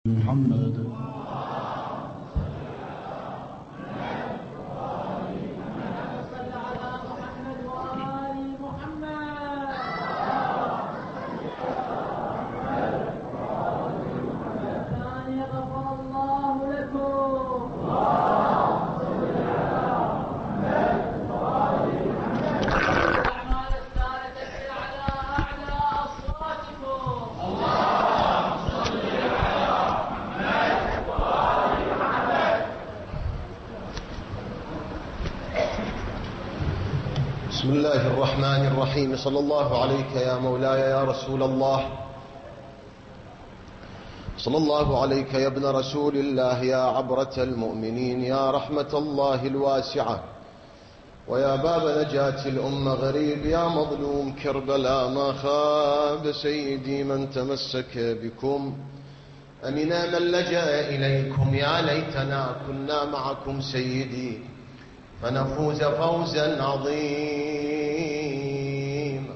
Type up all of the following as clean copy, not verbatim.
محمد. بسم الله الرحمن الرحيم. صلى الله عليك يا مولاي يا رسول الله، صلى الله عليك يا ابن رسول الله، يا عبرة المؤمنين، يا رحمة الله الواسعة، ويا باب نجاة الأمة غريب، يا مظلوم كربلاء ما خاب سيدي من تمسك بكم، أمنا من لجأ إليكم، يا ليتنا كنا معكم سيدي فنفوز فوزا عظيما.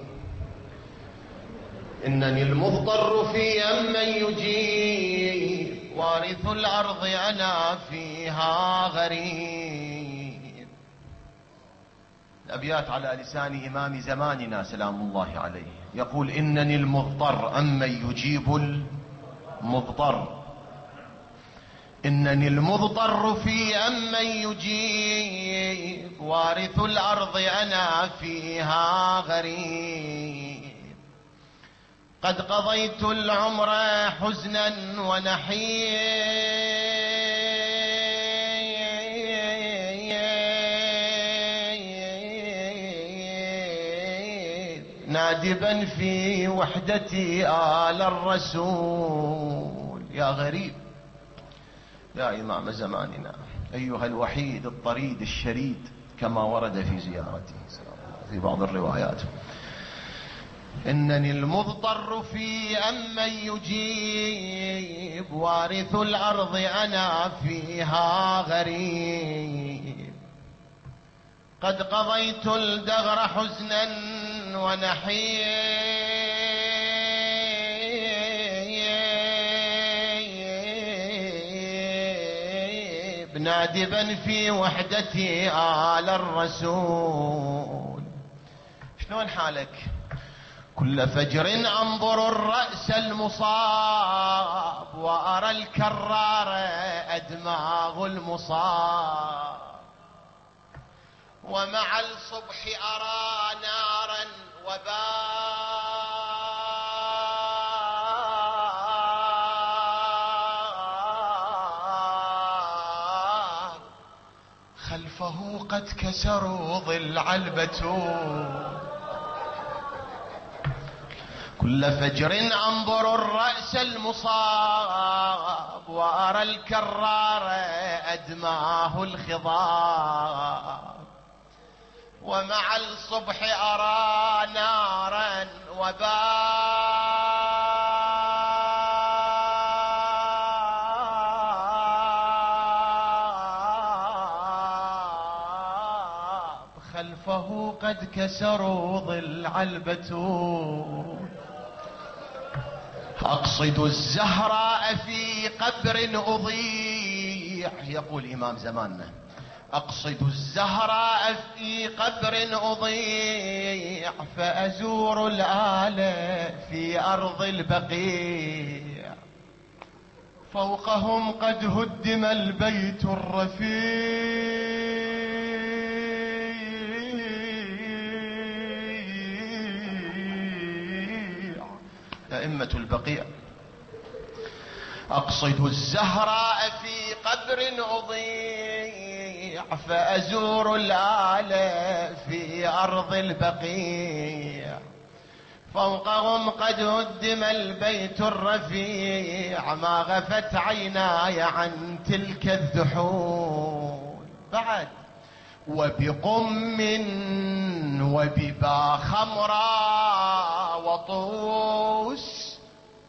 إنني المضطر في من يجيب، وارث الأرض أنا فيها غريب. الأبيات على لسان إمام زماننا سلام الله عليه، يقول: إنني المضطر من يجيب المضطر، إنني المضطر في من يجيب، وارث الأرض أنا فيها غريب. قد قضيت العمر حزنا ونحيب، نادبا في وحدتي آل الرسول. يا غريب يا إمام زماننا، أيها الوحيد الطريد الشريد، كما ورد في زيارته في بعض الروايات. إنني المضطر في من يجيب، وارث الأرض أنا فيها غريب. قد قضيت الدهر حزنا ونحيب، نادبا في وحدتي آل الرسول. شلون حالك؟ كل فجر أنظر الرأس المصاب، وأرى الكرار أدماغ المصاب، ومع الصبح أرى نارا وباب، خلفه قد كسروا ضلع البتول. كل فجر أنظر الرأس المصاب، وأرى الكرار أدماه الخضاب، ومع الصبح أرى نارا وباب، خلفه قد كسروا ضلع البتول. أقصد الزهراء في قبر أضيع، يقول إمام زماننا، أقصد الزهراء في قبر أضيع، فأزور الآلة في أرض البقيع، فوقهم قد هدم البيت الرفيع. أئمة البقيع. أقصد الزهراء في قبر أضيع، فأزور الآلة في أرض البقيع، فوقهم قد هدم البيت الرفيع، ما غفت عيناي عن تلك الذحول. بعد وبقم وببا خمرا وطوس،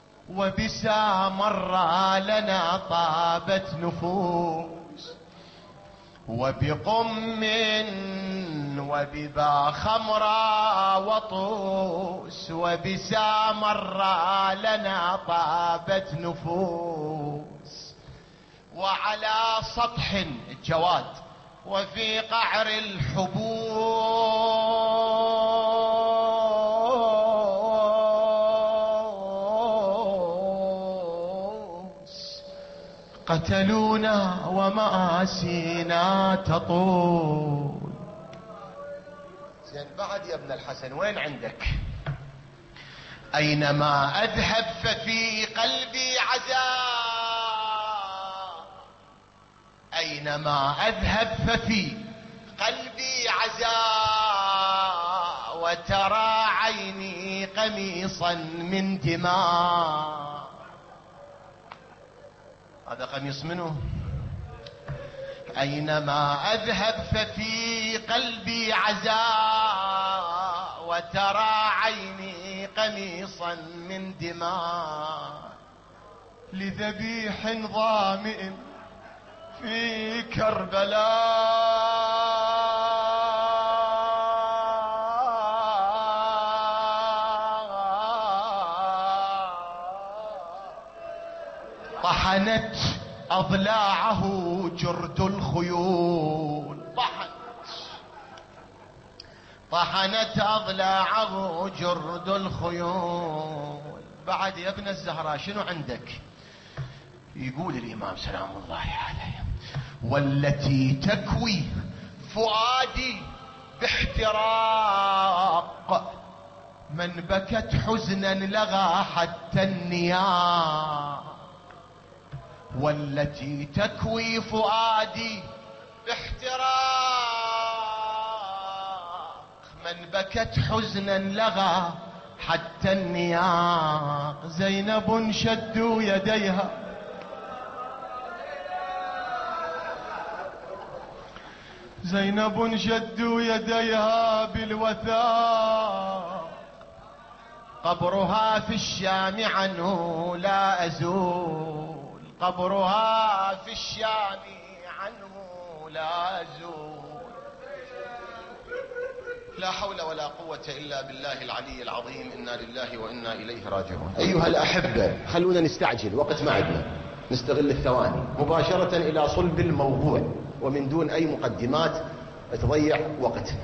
وبسامرا لنا طابت نفوس. وبقم وببا خمرا وطوس، وبسامرا لنا طابت نفوس. سطح الجواد وفي قعر الحبوس قتلونا ومآسينا تطول. زين بعد يا ابن الحسن وين عندك؟ أينما أذهب ففي قلبي عزاء، أينما أذهب ففي قلبي عزاء، وترى عيني قميصا من دماء. هذا قميص منه؟ أينما أذهب ففي قلبي عزاء، وترى عيني قميصا من دماء، لذبيح ظامئ في كربلاء طحنت أضلاعه جرد الخيول. طحنت أضلاعه جرد الخيول. بعد يا ابن الزهراء شنو عندك؟ يقول الإمام سلام الله عليه: والتي تكوي فؤادي باحتراق، من بكت حزنا لغى حتى النياق. والتي تكوي فؤادي باحتراق، من بكت حزنا لغى حتى النياق. زينب شدوا يديها، زينب شدوا يديها بالوثاق، قبرها في الشام عنه لا أزول. قبرها في الشام عنه لا أزول. لا حول ولا قوة إلا بالله العلي العظيم. إنا لله وإنا إليه راجعون. أيها الأحبة، خلونا نستعجل، وقت ما عندنا، نستغل الثواني مباشرة إلى صلب الموضوع ومن دون أي مقدمات تضيع وقتنا.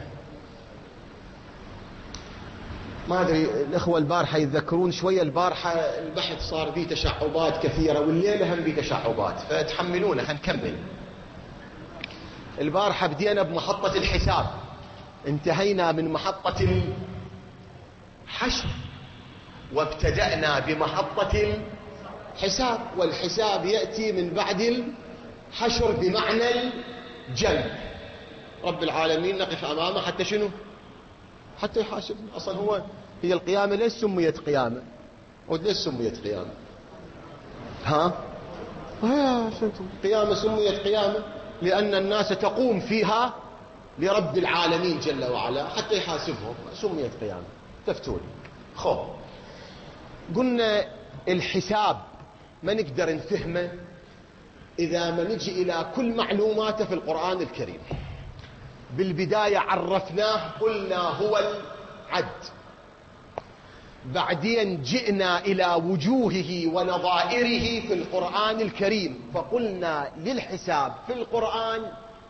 ما أدري الإخوة البارحة يتذكرون شوية، البارحة البحث صار فيه تشعبات كثيرة، والليلة هم فيه تشعبات، فتحملونا هنكمل. البارحة بدينا بمحطة الحساب، انتهينا من محطة الحشر وابتدأنا بمحطة الحساب، والحساب يأتي من بعد الحشر بمعنى الجمع. رب العالمين نقف أمامه حتى شنو؟ حتى يحاسبنا. أصلا هي القيامة ليش سميت قيامة؟ وليش سميت قيامة؟ قيامة سميت قيامة لأن الناس تقوم فيها لرب العالمين جل وعلا حتى يحاسبهم، سميت قيامة. تفتون قلنا الحساب ما نقدر نفهمه إذا ما نجي إلى كل معلوماته في القرآن الكريم. بالبداية عرفناه، قلنا هو العد، بعدين جئنا إلى وجوهه ونظائره في القرآن الكريم، فقلنا للحساب في القرآن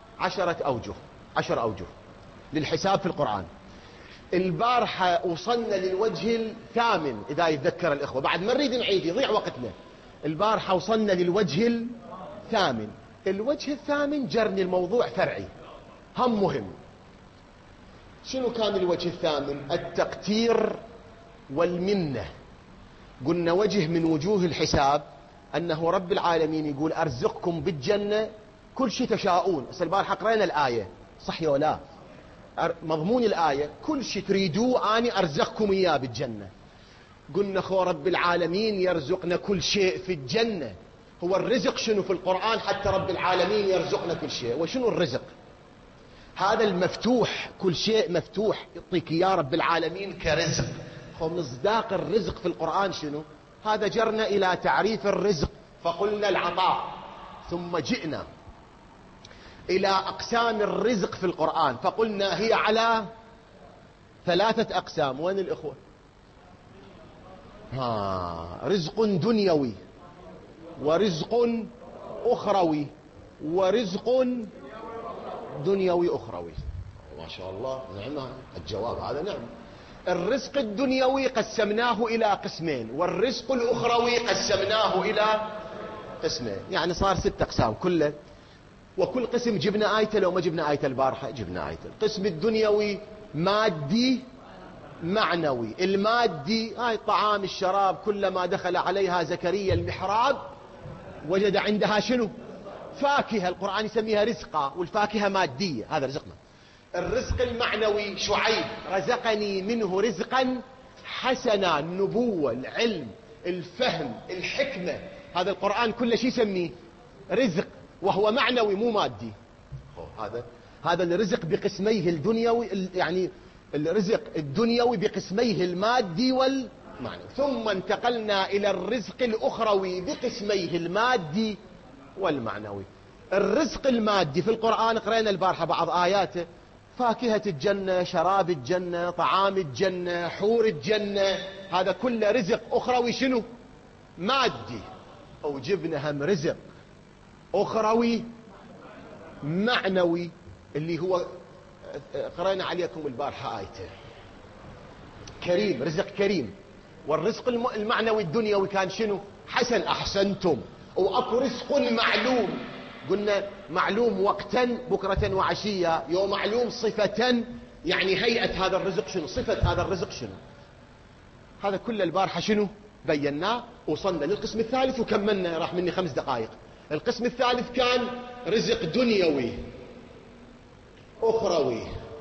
10 أوجه للحساب في القرآن. البارحة وصلنا للوجه الثامن إذا يتذكر الإخوة، بعد ما نريد نعيد يضيع وقتنا. البارحة وصلنا للوجه الثامن. الوجه الثامن جرني الموضوع فرعي هم مهم. شنو كان الوجه الثامن؟ التقتير والمنة. قلنا وجه من وجوه الحساب أنه رب العالمين يقول أرزقكم بالجنة كل شيء تشاءون. البارحة قرأنا الآية صح ولا لا؟ مضمون الآية كل شيء تريدوه أني أرزقكم إياه بالجنة. قلنا خو رب العالمين يرزقنا كل شيء في الجنة. هو الرزق شنو في القرآن حتى رب العالمين يرزقنا كل شيء؟ وشنو الرزق؟ هذا المفتوح، كل شيء مفتوح يعطيك يا رب العالمين كرزق. مصداق الرزق في القرآن شنو؟ هذا جرنا إلى تعريف الرزق فقلنا العطاء، ثم جئنا إلى أقسام الرزق في القرآن فقلنا هي على 3 أقسام. وين الإخوة؟ رزق دنيوي ورزق أخروي ورزق دنيوي أخروي. ما شاء الله، نعم، الجواب هذا نعم. الرزق الدنيوي قسمناه إلى قسمين، والرزق الأخروي قسمناه إلى قسمين، يعني صار 6 أقسام كله. وكل قسم جبنا آيته، لو ما جبنا آية البارحة جبنا آيته. القسم الدنيوي مادي معنوي. المادي هاي الطعام الشراب، كلما دخل عليها زكريا المحراب وجد عندها شنو؟ فاكهة. القرآن يسميها رزقا، والفاكهة مادية، هذا رزقنا. الرزق المعنوي شعيب رزقني منه رزقا حسنا، النبوة، العلم، الفهم، الحكمة، هذا القرآن كل شيء يسميه رزق، وهو معنوي مو مادي. هذا الرزق بقسميه الدنيوي، يعني الرزق الدنيوي بقسميه المادي والمعنوي. ثم انتقلنا إلى الرزق الأخروي بقسميه المادي والمعنوي. الرزق المادي في القرآن قرأنا البارحة بعض آياته: فاكهة الجنة، شراب الجنة، طعام الجنة، حور الجنة، هذا كله رزق أخروي شنو؟ مادي. أو جبنا هم رزق أخروي معنوي، اللي هو قرأنا عليكم البارحة آيته كريم، رزق كريم. والرزق المعنوي الدنيوي كان شنو؟ حسن، أحسنتم. وأكو رزق معلوم، قلنا معلوم وقتا بكرة وعشية، يوم معلوم صفة، يعني هيئة هذا الرزق شنو، صفة هذا الرزق شنو. هذا كل البارحة شنو بيناه. وصلنا للقسم الثالث وكملنا، راح مني 5 دقائق. القسم الثالث كان رزق دنيوي أخروي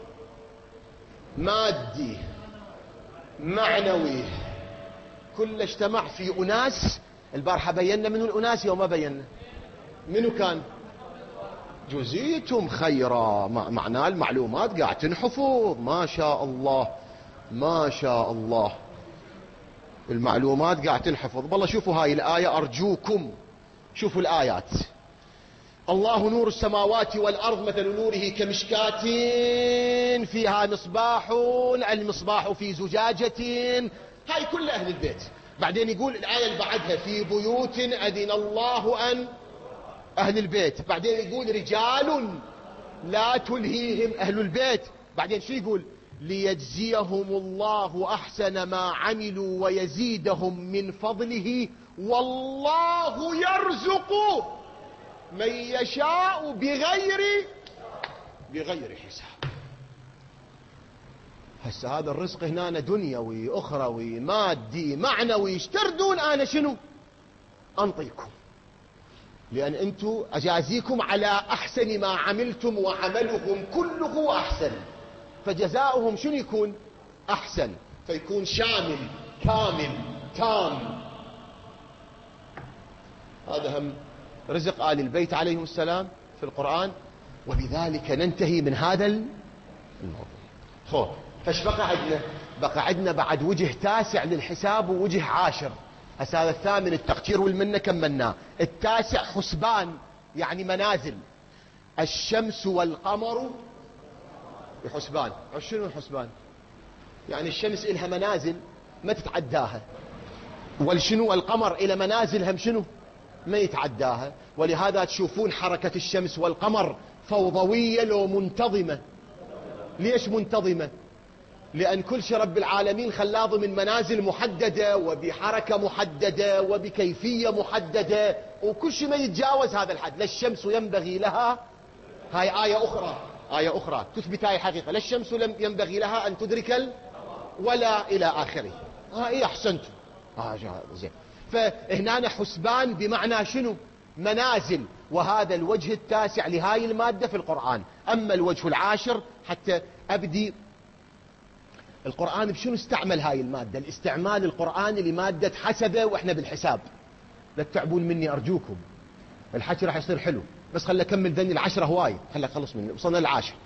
مادي معنوي، كل اجتمع في أناس. البارحة بينا منو الأناس، يوم ما بينا منو كان. جزيتم خيرا، معناه المعلومات قاعد تنحفظ. ما شاء الله ما شاء الله، المعلومات قاعد تنحفظ. والله شوفوا هاي الآية أرجوكم، شوفوا الآيات: الله نور السماوات والأرض، مثل نوره كمشكاة فيها مصباح، المصباح في زجاجة. هاي كل أهل البيت. بعدين يقول الآية اللي بعدها: في بيوت أذن الله أن، أهل البيت. بعدين يقول: رجال لا تلهيهم، أهل البيت. بعدين شو يقول؟ ليجزيهم الله أحسن ما عملوا ويزيدهم من فضله والله يرزق من يشاء بغير حساب. هسه هذا الرزق هنا دنيوي أخروي مادي معنوي، اشتردون أنا شنو أنطيكم، لأن أنتم أجازيكم على أحسن ما عملتم، وعملهم كله أحسن، فجزاؤهم شنو يكون؟ أحسن، فيكون شامل كامل تام. هذا هم رزق آل البيت عليهم السلام في القرآن. وبذلك ننتهي من هذا الموضوع. فايش بقى عندنا؟ بقى عندنا بعد وجه تاسع للحساب ووجه عاشر. هسه هذا الثامن التقشير والمنة كملناه. التاسع حسبان، يعني منازل. الشمس والقمر بحسبان. شنو الحسبان؟ يعني الشمس إلها منازل ما تتعداها، والشنو القمر إلى منازل هم شنو ما يتعداها. ولهذا تشوفون حركة الشمس والقمر فوضوية لو منتظمة. ليش منتظمة؟ لأن كل شيء رب العالمين خلاه ضمن منازل محددة وبحركة محددة وبكيفية محددة، وكل شيء ما يتجاوز هذا الحد. لا الشمس ينبغي لها، هاي آية أخرى تثبت هاي حقيقة، لا الشمس ينبغي لها أن تدرك ولا إلى آخره. إيه أحسنتم. زين. فهنا حسبان بمعنى شنو؟ منازل. وهذا الوجه التاسع لهاي المادة في القرآن. أما الوجه العاشر حتى أبدي القرآن بشنو استعمل هاي المادة، الاستعمال القرآني لمادة حسبة، وإحنا بالحساب لا تتعبون مني أرجوكم، الحكي راح يصير حلو، بس خلنا أكمل ذني العشرة هواي، خلنا أخلص مني، وصلنا العاشر.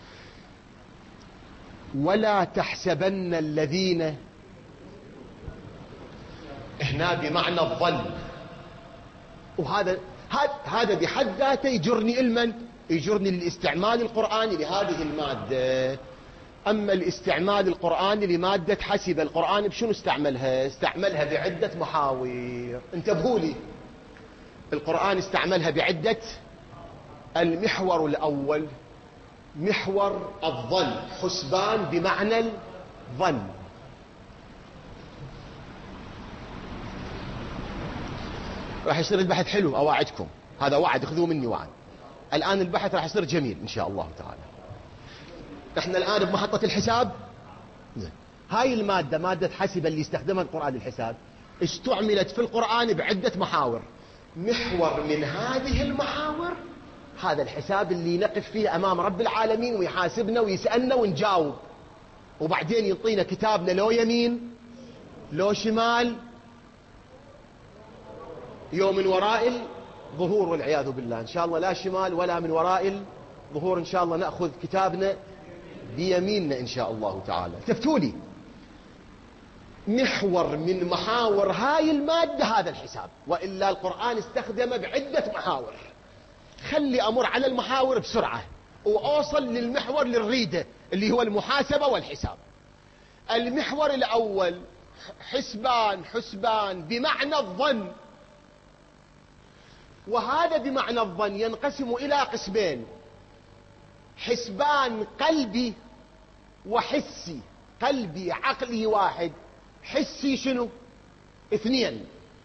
ولا تحسبن الذين، هنا بمعنى الظن. وهذا بحد ذاته يجرني المن، يجرني للاستعمال القرآني لهذه المادة. أما الاستعمال القرآني لمادة حسب، القرآن بشنو استعملها؟ استعملها بعدة محاور. انتبهوا لي، القرآن استعملها بعدة المحور الأول محور الظن، حسبان بمعنى الظن. راح يصير البحث حلو أواعدكم، هذا وعد، خذوه مني وعد. الآن البحث راح يصير جميل إن شاء الله تعالى. احنا الآن بمحطة الحساب. هاي المادة، مادة حسب اللي استخدمها القرآن للحساب، استعملت في القرآن بعدة محاور. محور من هذه المحاور هذا الحساب اللي نقف فيه أمام رب العالمين ويحاسبنا ويسألنا ونجاوب، وبعدين يعطينا كتابنا لو يمين لو شمال، يوم من وراء الظهور والعياذ بالله. إن شاء الله لا شمال ولا من وراء الظهور، إن شاء الله نأخذ كتابنا بيميننا إن شاء الله تعالى. تفتولي محور من محاور هاي المادة هذا الحساب، وإلا القرآن استخدمه بعدة محاور. خلي أمر على المحاور بسرعة وأوصل للمحور للريدة اللي هو المحاسبة والحساب. المحور الأول حسبان بمعنى الظن، وهذا بمعنى الظن ينقسم إلى قسمين: حسبان قلبي وحسي. قلبي عقلي واحد، حسي شنو؟ اثنين.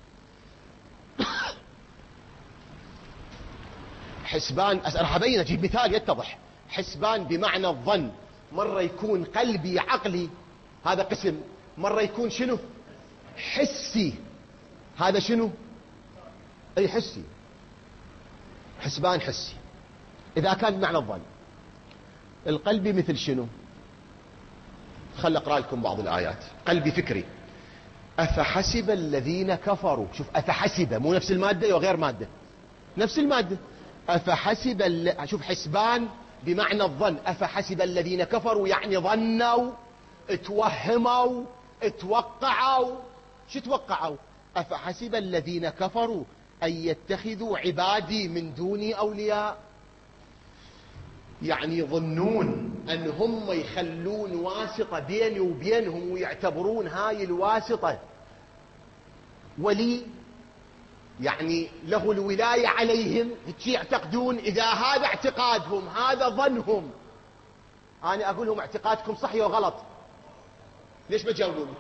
حسبان راح ابين، اجيب مثال يتضح. حسبان بمعنى الظن، مرة يكون قلبي عقلي، هذا قسم. مرة يكون شنو؟ حسي، هذا شنو؟ اي حسي. حسبان حسي اذا كان بمعنى الظن. القلبي مثل شنو؟ خل اقرا لكم بعض الايات. قلبي فكري. افحسب الذين كفروا، شوف افحسب مو نفس الماده وغير ماده، نفس الماده. افحسب شوف حسبان بمعنى الظن. افحسب الذين كفروا يعني ظنوا، اتوهموا، اتوقعوا. شو توقعوا؟ افحسب الذين كفروا ان يتخذوا عبادي من دوني اولياء، يعني يظنون ان هم يخلون واسطة بيني وبينهم ويعتبرون هاي الواسطة ولي، يعني له الولاية عليهم. يعتقدون. اذا هذا اعتقادهم، هذا ظنهم، انا اقول لهم اعتقادكم صحيح وغلط. ليش بجاوبون؟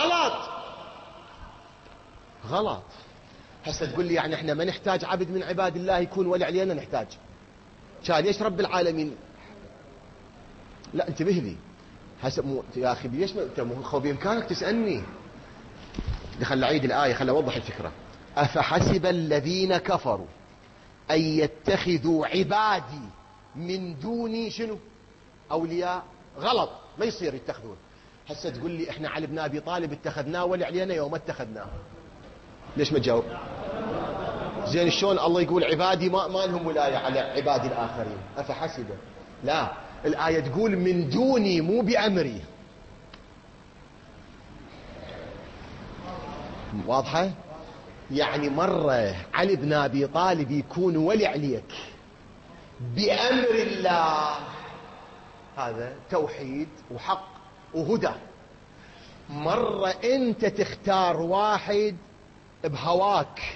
غلط. هسه تقول لي يعني احنا ما نحتاج عبد من عباد الله يكون ولي علينا؟ نحتاج. كان ليش رب العالمين؟ لا انتبه لي هسه يا اخي، ليش انت مو بامكانك تسالني؟ خل اعيد الايه، خل اوضح الفكره. افحسب الذين كفروا ان يتخذوا عبادي من دوني شنو؟ اولياء. غلط، ما يصير يتخذون. هسه تقول لي احنا علي بن ابي طالب اتخذناه ولي علينا يوم اتخذناه. ليش ما تجاوب؟ زين شلون الله يقول عبادي ما لهم ولاية على عبادي الآخرين؟ أفحسب. لا، الآية تقول من دوني مو بأمري. واضحة؟ يعني مرة علي بن أبي طالب يكون ولي عليك بأمر الله، هذا توحيد وحق وهدى. مرة أنت تختار واحد بهواك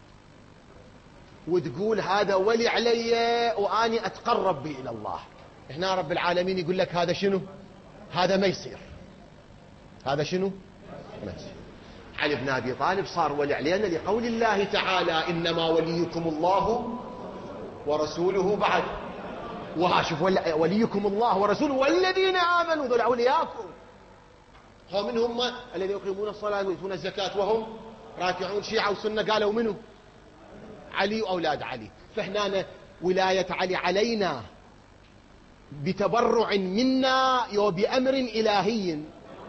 وتقول هذا ولي علي واني اتقرب به الى الله. هنا رب العالمين يقول لك هذا شنو؟ هذا ما يصير. هذا شنو؟ ما يصير. علي بن ابي طالب صار ولي علينا لقول الله تعالى: انما وليكم الله ورسوله. بعد وها شوف وليكم الله ورسوله والذين امنوا، ذول اولياءكم. هم من هم الذين يقيمون الصلاه ويؤتون الزكاه وهم راكعون. شيعة وسنة قالوا منه؟ علي وأولاد علي. فهنا ولاية علي علينا بتبرع منا وبأمر إلهي.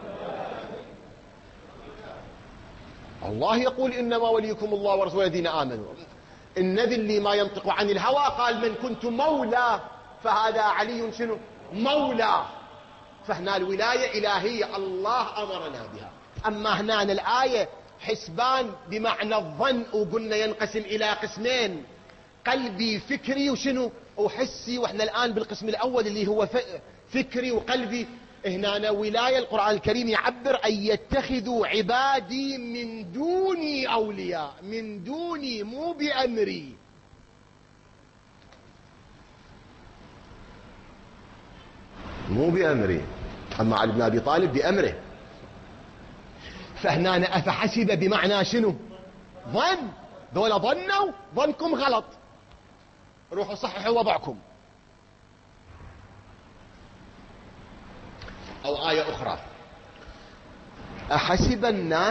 الله يقول: إنما وليكم الله ورسوله الذين آمنوا. النبي اللي ما ينطق عن الهوى قال: من كنت مولى فهذا علي شنو؟ مولى. فهنا الولاية إلهية، الله أمرنا بها. أما هنا الآية حسبان بمعنى الظن، وقلنا ينقسم إلى قسمين: قلبي فكري وشنو؟ وحسي. وإحنا الآن بالقسم الأول اللي هو فكري وقلبي. هنا ولاية القرآن الكريم يعبر أن يتخذوا عبادي من دوني أولياء، من دوني مو بأمري. مو بأمري. أما علي بن أبي طالب بأمره. فهنا أفحسب بمعنى شنو؟ ظن. ذولا ظنوا، ظنكم غلط، روحوا صححوا وضعكم. أو آية أخرى: أحسب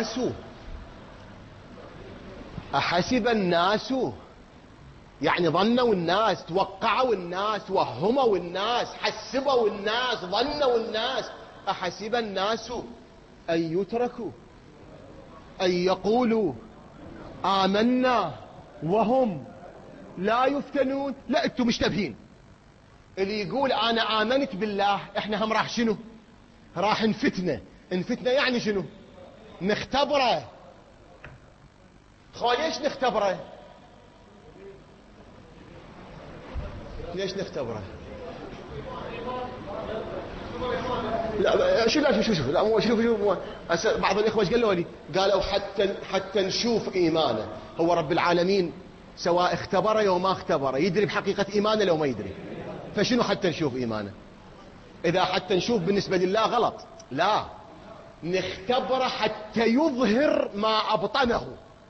الناس، يعني ظنوا الناس، توقعوا الناس، وهموا الناس، حسبوا الناس، ظنوا الناس. أحسب الناس أن يتركوا أن يقولوا آمنا وهم لا يفتنون؟ لا، انتم مشتبهين. اللي يقول أنا آمنت بالله، احنا هم راح شنو؟ راح نفتنه. يعني شنو؟ نختبره. ليش نختبره؟ ليش نختبره؟ لا شوف بعض الإخوة ايش قالوا لي؟ قالوا حتى نشوف إيمانه. هو رب العالمين سواء اختبره أو ما اختبره يدري بحقيقة إيمانه لو ما يدري. فشنو حتى نشوف إيمانه؟ إذا حتى نشوف بالنسبة لله غلط. لا، نختبره حتى يظهر ما أبطنه،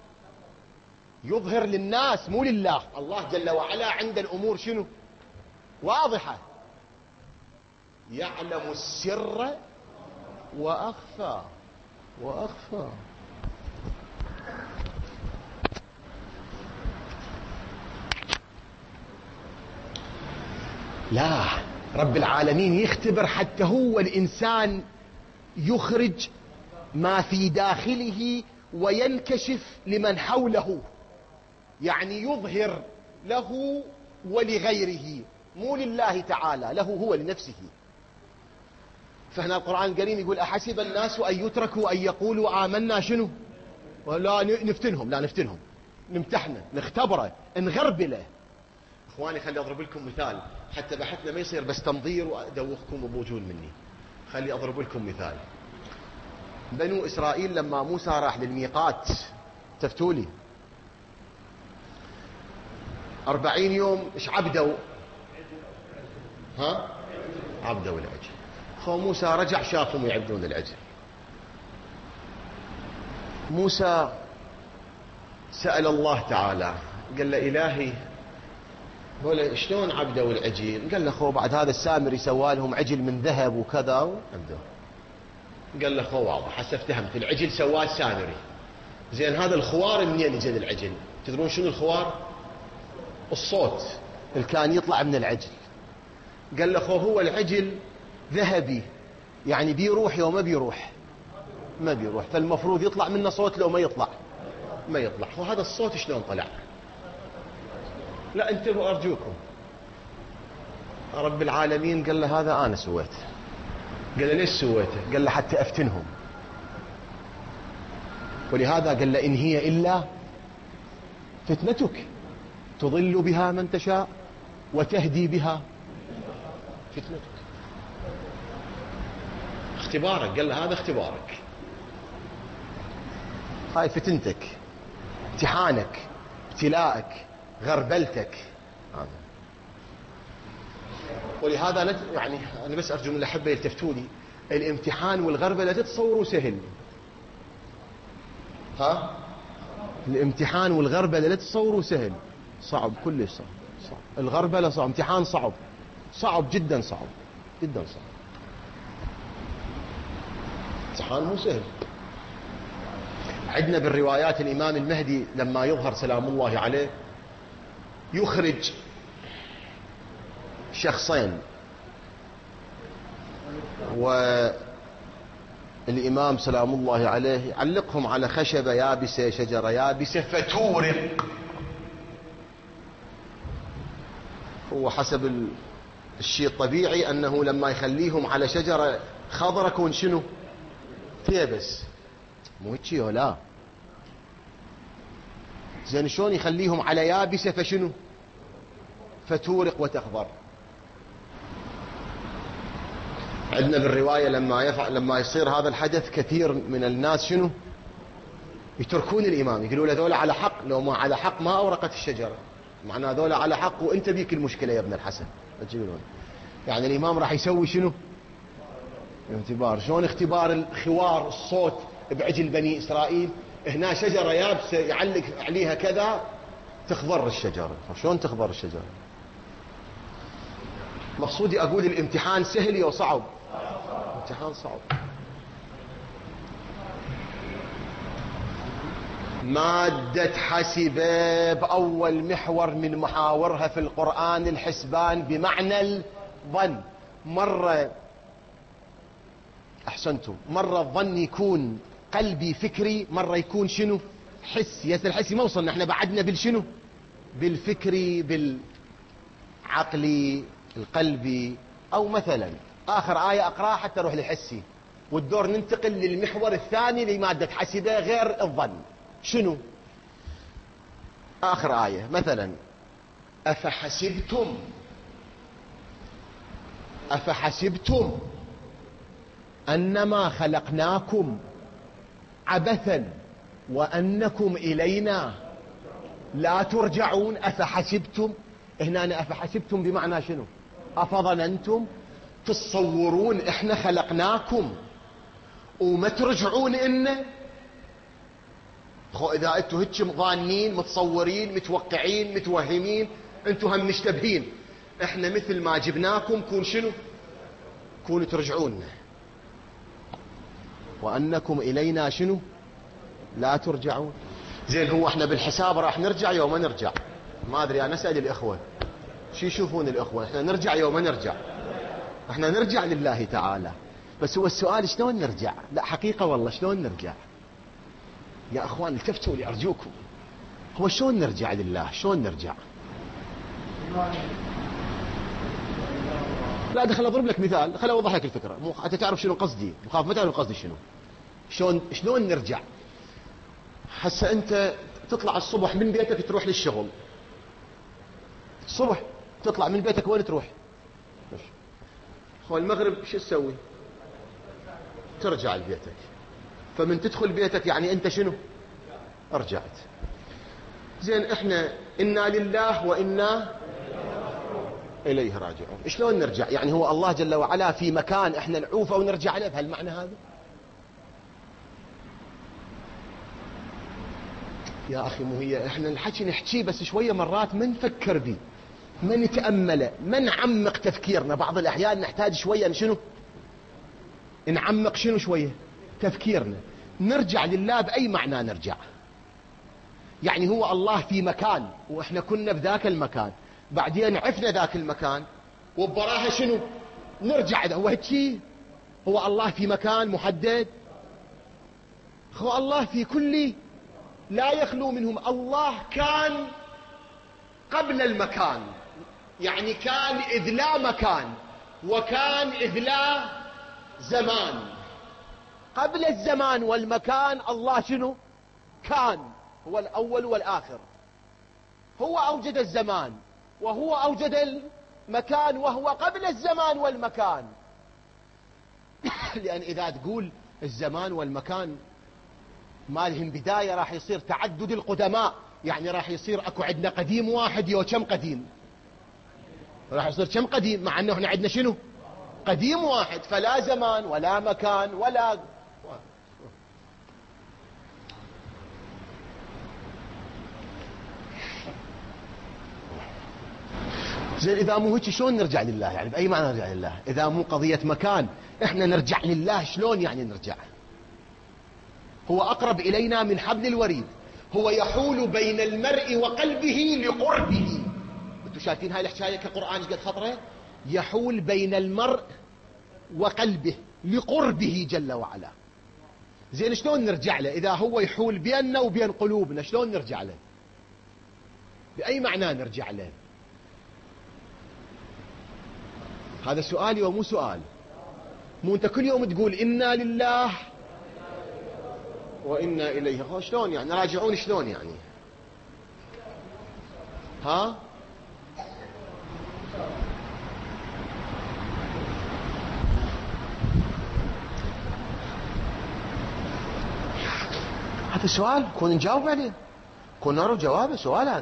يظهر للناس مو لله. الله جل وعلا عند الأمور شنو؟ واضحة. يعلم السر وأخفى. لا، رب العالمين يختبر حتى هو الإنسان يخرج ما في داخله وينكشف لمن حوله، يعني يظهر له ولغيره، مو لله تعالى، له هو لنفسه. فهنا القرآن الكريم يقول: أحسب الناس أن يتركوا أن يقولوا آمنا شنو؟ ولا نفتنهم. لا، نفتنهم، نمتحنه، نختبره، نغربله. اخواني خلي اضرب لكم مثال حتى بحثنا ما يصير بس تنظير وادوخكم بوجود مني. خلي اضرب لكم مثال. بنو اسرائيل لما موسى راح للميقات، تفتولي 40 يوم ايش عبدوا؟ عبدوا العجل. موسى رجع شافهم يعبدون العجل. موسى سأل الله تعالى، قال له: إلهي هؤلاء شلون عبدوا العجل؟ قال له: بعد هذا السامري سوالهم عجل من ذهب وكذا وعبدوه. قال له: واضح، حسب افتهمت. العجل سواه السامري. زين، هذا الخوار منين يجي العجل؟ تدرون شنو الخوار؟ الصوت اللي كان يطلع من العجل. قال له: هو العجل ذهبي، يعني بيروح يوم ما بيروح، فالمفروض يطلع منه صوت لو ما يطلع. وهذا الصوت شلون طلع؟ لا انتبهوا أرجوكم. رب العالمين قال له: هذا أنا سويته. قال له: ليش سويته؟ قال له: حتى أفتنهم. ولهذا قال له: إن هي إلا فتنتك تضل بها من تشاء وتهدي بها. فتنتك، اختبارك. قال له: هذا اختبارك، هاي فتنتك، امتحانك، ابتلاءك، غربلتك. ولهذا يعني أنا بس أرجو من الأحبة يلتفتوا لي. الامتحان والغربلة تتصوروا سهل. الامتحان والغربلة لا تتصوروا سهل، صعب، كلش صعب. الغربلة صعب، امتحان صعب جدا، صعب. امتحان مو سهل. عندنا بالروايات الإمام المهدي لما يظهر سلام الله عليه يخرج شخصين، والإمام سلام الله عليه يعلقهم على خشبة يابسة، شجرة يابسة، فتورق. هو حسب الشيء الطبيعي أنه لما يخليهم على شجرة خضرة كون شنو؟ تيبس، مو هيك ولا؟ زين شلون يخليهم على يابسة فشنو؟ فتورق وتخضر. عندنا بالرواية لما يصير هذا الحدث كثير من الناس شنو؟ يتركون الإمام، يقولوا له: ذولا على حق، لو ما على حق ما أورقت الشجرة، معناه ذولا على حق وانت بيك المشكلة يا ابن الحسن. يعني الإمام راح يسوي شنو؟ اختبار. شلون اختبار الخوار الصوت بعجل بني إسرائيل؟ هنا شجرة يابسة يعلق عليها كذا تخضر الشجرة. شلون تخضر الشجرة؟ مقصودي أقول الامتحان سهل أو صعب؟ امتحان صعب. مادة حاسبة بأول محور من محاورها في القرآن الحسبان بمعنى الظن. مرة أحسنتم، مرة الظن يكون قلبي فكري، مرة يكون شنو؟ حسي. يس الحسي ما وصلنا، احنا بعدنا بالشنو؟ بالفكري، بالعقلي، القلبي. أو مثلا آخر آية أقرأها حتى أروح للحسي، والدور ننتقل للمحور الثاني لمادة حاسبة غير الظن. شنو آخر آية؟ مثلا أفحسبتم أنما خلقناكم عبثا وأنكم إلينا لا ترجعون. أفحسبتم هنا، أنا أفحسبتم بمعنى شنو؟ أفظننتم، تصورون إحنا خلقناكم وما ترجعون إنا؟ إذا أنتوا هيك ظانين متصورين متوقعين متوهمين، أنتوا هم مشتبهين، إحنا مثل ما جبناكم كون شنو؟ كونوا ترجعون، وأنكم إلينا شنو؟ لا ترجعون. زين هو إحنا بالحساب راح نرجع يوم نرجع؟ ما أدري، أنا أسأل الإخوة شو يشوفون الإخوة؟ إحنا نرجع يوم نرجع؟ إحنا نرجع لله تعالى، بس هو السؤال شلون نرجع؟ لا حقيقة والله شلون نرجع يا أخوان؟ التفتوا لي أرجوكم، هو شلون نرجع لله؟ شلون نرجع؟ لا دخل أضرب لك مثال، خل أوضح لك الفكرة، مو حتى تعرف شنو قصدي، مخاف ما تعرف قصدي شنو. شلون نرجع؟ هسه أنت تطلع الصبح من بيتك تروح للشغل، الصبح تطلع من بيتك وين تروح؟ هو المغرب شو تسوي؟ ترجع لبيتك. فمن تدخل بيتك يعني أنت شنو؟ رجعت. زين إحنا إنا لله وإنا إليه راجعون. شلون نرجع؟ يعني هو الله جل وعلا في مكان إحنا نعوفه ونرجع له بهالمعنى هذا؟ يا أخي مو هي إحنا الحكي نحكيه بس شوية مرات ما نفكر به، ما نتأمله، ما نعمق تفكيرنا. بعض الأحيان نحتاج شوية شنو؟ نعمق شنو شوية؟ تفكيرنا. نرجع لله بأي معنى نرجع؟ يعني هو الله في مكان وإحنا كنا بذاك المكان، بعدين عفنا ذاك المكان وبراها شنو؟ نرجع. هو هيك؟ هو الله في مكان محدد؟ هو الله في كل لا يخلو منهم. الله كان قبل المكان، يعني كان إذ لا مكان، وكان إذ لا زمان. قبل الزمان والمكان الله شنو؟ كان، هو الأول والآخر. هو أوجد الزمان وهو أوجد المكان وهو قبل الزمان والمكان. لأن إذا تقول الزمان والمكان ما لهم بداية راح يصير تعدد القدماء، يعني راح يصير أكو عندنا قديم واحد يو كم قديم؟ راح يصير كم قديم؟ مع أنه احنا عندنا شنو؟ قديم واحد، فلا زمان ولا مكان ولا. زين إذا مو هيك شلون نرجع لله؟ يعني بأي معنى نرجع لله؟ إذا مو قضية مكان إحنا نرجع لله شلون يعني نرجع؟ هو أقرب إلينا من حبل الوريد، هو يحول بين المرء وقلبه لقربه. أنتوا شايفين هاي الحكاية كقرآن قد خطرة؟ يحول بين المرء وقلبه لقربه جل وعلا. زين شلون نرجع له؟ إذا هو يحول بيننا وبين قلوبنا شلون نرجع له؟ بأي معنى نرجع له؟ هذا سؤالي ومو سؤال. مو أنت كل يوم تقول إنا لله وإنا إليه، شلون يعني راجعون؟ شلون يعني؟ ها؟ هذا سؤال كون نجاوب عليه، كون نعرف جوابه. سؤال هذا.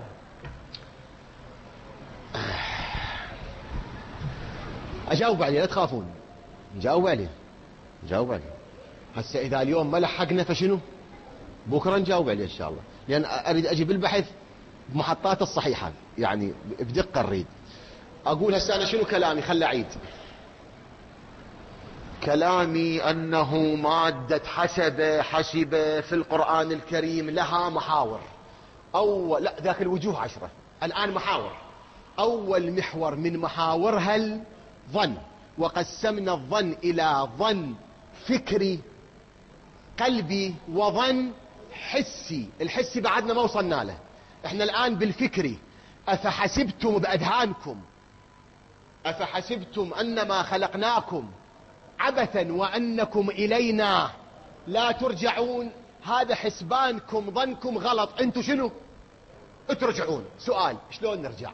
أجاوب عليه لا تخافون، نجاوب عليه. جاوب عليه. هسه إذا اليوم ما لحقنا فشنو؟ بكرة نجاوب عليه إن شاء الله، لأن أريد أجيب البحث بمحطات الصحيحة، يعني بدقة نريد. أقول هسه أنا شنو كلامي؟ خل أعيد كلامي. أنه مادة حسب في القرآن الكريم لها محاور. لا، ذاك الوجوه 10، الآن محاور. أول محور من محاورها الظن، وقسمنا الظن إلى ظن فكري قلبي وظن حسي. الحسي بعدنا ما وصلنا له، احنا الآن بالفكري. أفحسبتم بأذهانكم، أفحسبتم أنما خلقناكم عبثا وأنكم إلينا لا ترجعون. هذا حسبانكم ظنكم غلط، انتوا شنو ترجعون. سؤال، شلون نرجع؟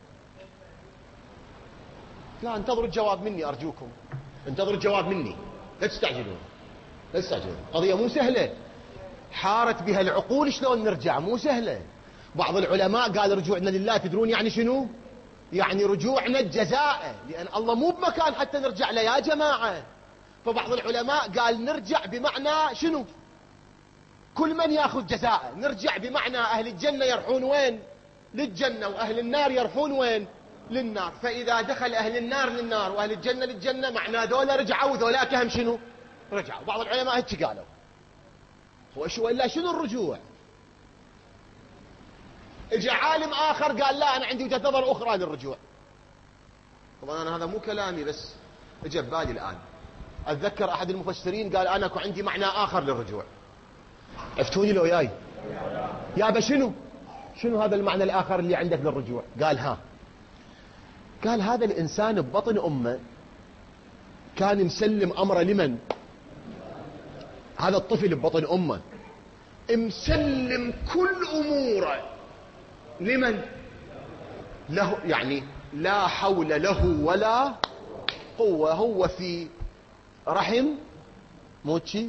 لا، انتظروا الجواب مني أرجوكم، انتظروا الجواب مني، لا تستعجلون، لا تستعجلون. قضية مو سهلة، حارت بها العقول. شلون نرجع؟ مو سهلة. بعض العلماء قال رجوعنا لله، تدرون يعني شنو؟ يعني رجوعنا الجزاء، لأن الله مو بمكان حتى نرجع له يا جماعة. فبعض العلماء قال نرجع بمعنى شنو؟ كل من ياخذ جزاء. نرجع بمعنى أهل الجنة يرحون وين؟ للجنة، وأهل النار يرحون وين؟ للنار. فإذا دخل أهل النار للنار وأهل الجنة للجنة، معناه ذولا رجعوا وذولاك هم شنو؟ رجعوا. بعض العلماء هيك قالوا. هو شو إلا شنو الرجوع؟ اجى عالم آخر قال لا، أنا عندي وجهة نظر أخرى للرجوع. طبعا أنا هذا مو كلامي، بس اجى ببالي الآن. أتذكر أحد المفسرين قال أنا عندي معنى آخر للرجوع. افتوني لو ياي يابا، شنو هذا المعنى الآخر اللي عندك للرجوع؟ قال قال هذا الإنسان ببطن أمه كان مسلم أمره لمن؟ هذا الطفل ببطن أمه مسلم كل أموره لمن؟ له، يعني لا حول له ولا قوة. هو في رحم موتشي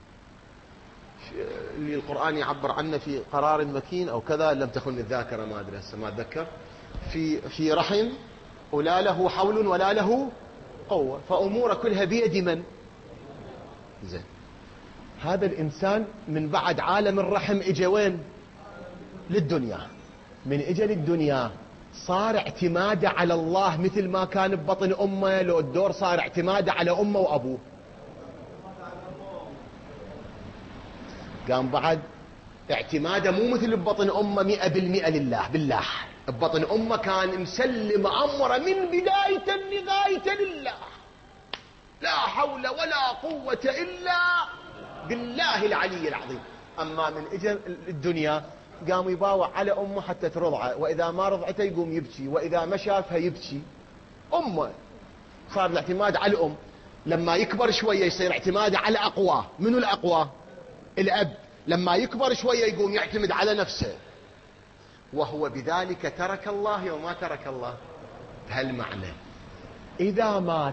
اللي القرآن يعبر عنه في قرار مكين أو كذا، لم تخن الذاكرة، ما أدري هسه ما أتذكر. في رحم ولا له حول ولا له قوة، فأموره كلها بيد من؟ زين. هذا الإنسان من بعد عالم الرحم إجا وين؟ للدنيا. من إجا للدنيا صار اعتماده على الله مثل ما كان ببطن أمه، لو الدور صار اعتماده على أمه وأبوه. قام بعد اعتماده مو مثل ببطن أمه 100% لله، بالله. ببطن أمه كان مسلم أمره من بداية لغاية لله، لا حول ولا قوة إلا بالله العلي العظيم. أما من إجا الدنيا قام يباوع على أمه حتى ترضعه، وإذا ما رضعته يقوم يبكي، وإذا ما شافها يبكي. أمه صار الاعتماد على الأم. لما يكبر شوية يصير اعتماده على أقوى. منو الأقوى؟ الأب. لما يكبر شوية يقوم يعتمد على نفسه، وهو بذلك ترك الله وما ترك الله. بهالمعنى إذا مات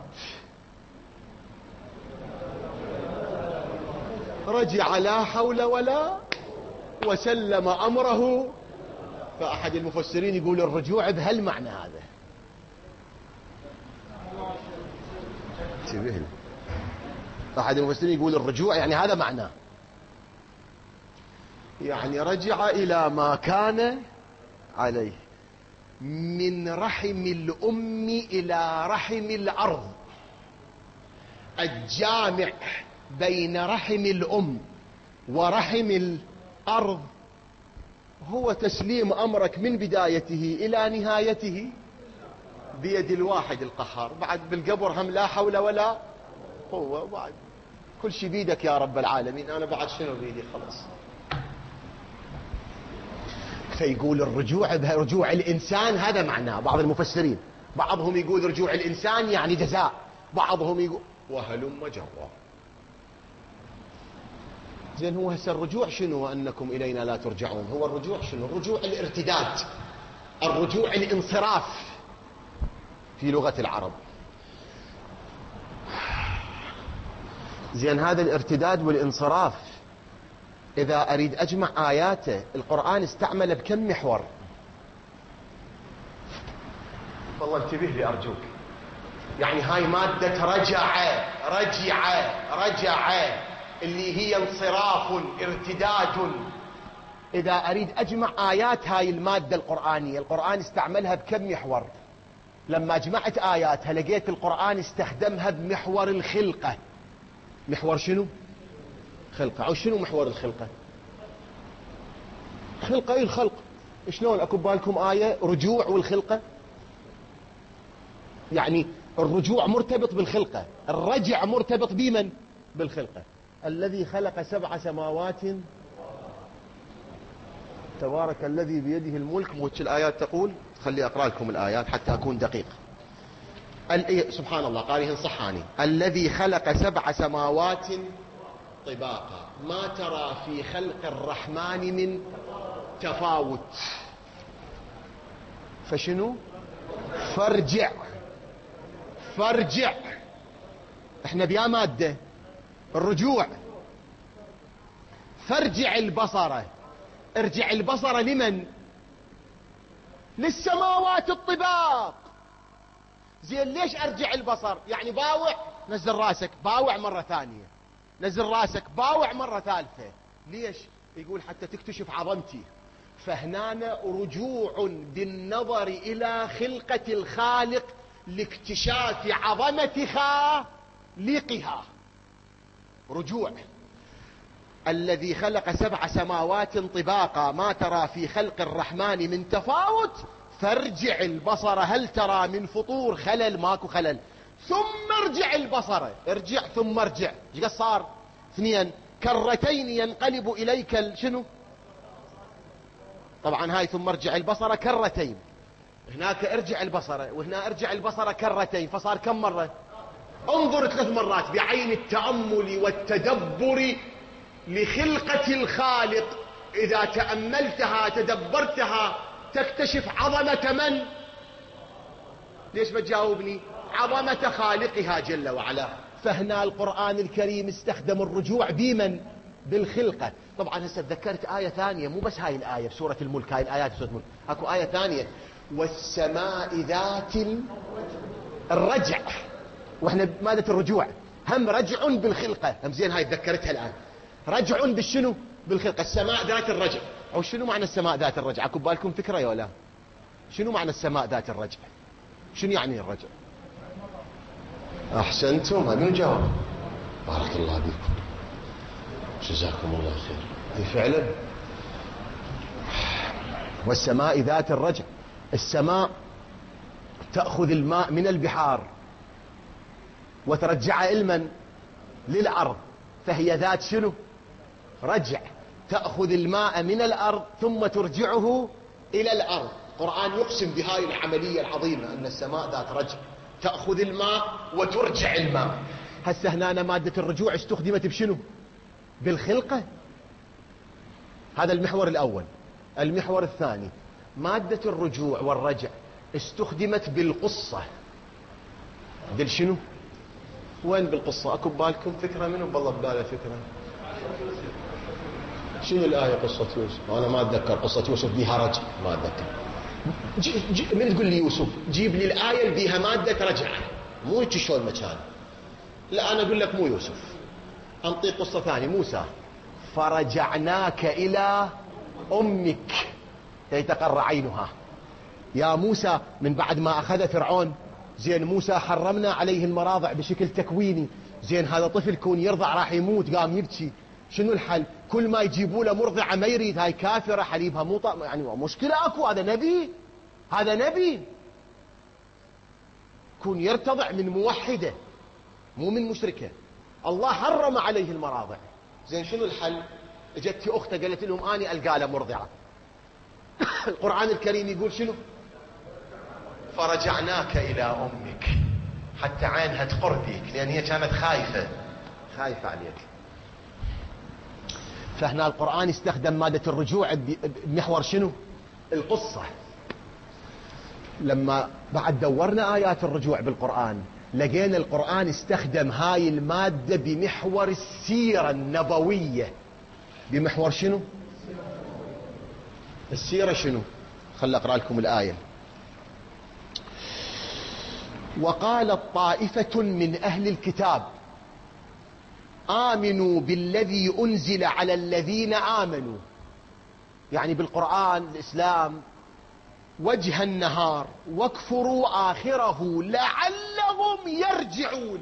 رجع لا حول ولا، وسلم أمره. فأحد المفسرين يقول الرجوع بهالمعنى هذا. انتبه، أحد المفسرين يقول الرجوع يعني هذا معناه، يعني رجع إلى ما كان عليه، من رحم الأم إلى رحم الأرض. الجامع بين رحم الأم ورحم الأرض هو تسليم أمرك من بدايته إلى نهايته بيد الواحد القهار. بعد بالقبر هم لا حول ولا قوة، بعد كل شيء بيدك يا رب العالمين. أنا بعد شنو بيدي؟ خلاص. فيقول الرجوع برجوع الإنسان هذا معناه. بعض المفسرين بعضهم يقول رجوع الإنسان يعني جزاء، بعضهم يقول وهلم جرا. زين، هو هسه الرجوع شنو؟ وأنكم إلينا لا ترجعون. هو الرجوع شنو؟ الرجوع الارتداد، الرجوع الانصراف في لغة العرب. زين، هذا الارتداد والانصراف إذا أريد أجمع آياته، القرآن استعمل بكم محور؟ والله انتبه لي أرجوك. يعني هاي مادة رجع اللي هي انصراف، ارتداد. إذا أريد أجمع آيات هاي المادة القرآنية، القرآن استعملها بكم محور؟ لما جمعت آياتها لقيت القرآن استخدمها بمحور الخلقة. محور شنو؟ خلقة. أو شنو محور الخلقة؟ خلقة أي الخلق. شلون أكب بالكم آية رجوع والخلقة؟ يعني الرجوع مرتبط بالخلقة، الرجع مرتبط بمن؟ بالخلقة. الذي خلق 7 سماوات تبارك الذي بيده الملك. وش الآيات تقول؟ خلي أقرأ لكم الآيات حتى أكون دقيق. سبحان الله قارئهن صحاني. الذي خلق 7 سماوات طباقا ما ترى في خلق الرحمن من تفاوت. فشنو؟ فارجع. احنا بيا مادة الرجوع. فارجع البصر. ارجع البصر لمن؟ للسماوات الطباق. زين ليش ارجع البصر؟ يعني باوع، نزل راسك، باوع مرة ثانية، نزل راسك، باوع مرة ثالثة. ليش؟ يقول حتى تكتشف عظمتي. فهنا رجوع بالنظر إلى خلقة الخالق لاكتشاف عظمة خالقها. رجوع. الذي خلق 7 سماوات طباقا ما ترى في خلق الرحمن من تفاوت فارجع البصر هل ترى من فطور. خلل؟ ماكو خلل. ثم ارجع البصر. ارجع ثم ارجع. ايش قد صار؟ 2 كرتين ينقلب إليك شنو؟ طبعا هاي ثم ارجع البصر كرتين. هناك ارجع البصر وهنا ارجع البصر كرتين، فصار كم مرة؟ انظر 3 مرات بعين التأمل والتدبر لخلقة الخالق. إذا تأملتها تدبرتها تكتشف عظمة من؟ ليش بتجاوبني؟ عظمة خالقها جل وعلا. فهنا القرآن الكريم استخدم الرجوع بمن؟ بالخلقة. طبعا هسه تذكرت آية ثانية، مو بس هاي الآية بسورة الملك، هاي الآيات بسورة الملك، اكو آية ثانية والسماء ذات الرجع. واحنا بمادة الرجوع هم رجع بالخلقة. هم زين هاي تذكرتها الآن. رجع بالشنو؟ بالخلقة. السماء ذات الرجع. أو شنو معنى السماء ذات الرجع؟ أكو بالكم فكرة يا ولا؟ شنو معنى السماء ذات الرجع؟ شنو يعني الرجع؟ أحسنتم. من جاوب؟ بارك الله بكم، جزاكم الله خير. أي فعلا. والسماء ذات الرجع. السماء تأخذ الماء من البحار وترجعه لمن؟ للأرض. فهي ذات شنو؟ رجع. تأخذ الماء من الأرض ثم ترجعه إلى الأرض. القرآن يقسم بهاي العملية العظيمة أن السماء ذات رجع، تأخذ الماء وترجع الماء. هسه هنا مادة الرجوع استخدمت بشنو؟ بالخلقة. هذا المحور الأول. المحور الثاني مادة الرجوع والرجع استخدمت بالقصة. بالشنو؟ وين بالقصة؟ أكو بالكم فكرة منه؟ بالله ببالي فكرة. شنو الآية قصة يوسف؟ أنا ما أتذكر قصة يوسف بيها رجع، ما أتذكر. من تقول لي يوسف؟ جيب لي الآية اللي بيها مادة رجع، مو هيك شلون مكان. لا أنا أقول لك مو يوسف، أنطيك قصة ثانية. موسى فرجعناك إلى أمك كي تقر عينها. يا موسى من بعد ما أخذ فرعون، زين موسى حرمنا عليه المراضع بشكل تكويني. زين هذا طفل كون يرضع راح يموت، قام يبكي. شنو الحل؟ كل ما يجيبوا له مرضعة ما يريد، هاي كافرة حليبها مو يعني مشكلة اكو. هذا نبي، هذا نبي كون يرتضع من موحدة مو من مشركة. الله حرم عليه المراضع. زين شنو الحل؟ اجت اخته قالت لهم اني القى له مرضعة. القرآن الكريم يقول شنو؟ فرجعناك الى امك حتى عينها تقر بيك، لان هي كانت خايفة عليك. فهنا القرآن استخدم مادة الرجوع بمحور شنو؟ القصة. لما بعد دورنا آيات الرجوع بالقرآن لقينا القرآن استخدم هاي المادة بمحور السيرة النبوية. بمحور شنو؟ السيرة. شنو؟ خل أقرأ لكم الآية. وقالت طائفة من أهل الكتاب آمنوا بالذي أنزل على الذين آمنوا، يعني بالقرآن الإسلام وجه النهار، واكفروا آخره لعلهم يرجعون.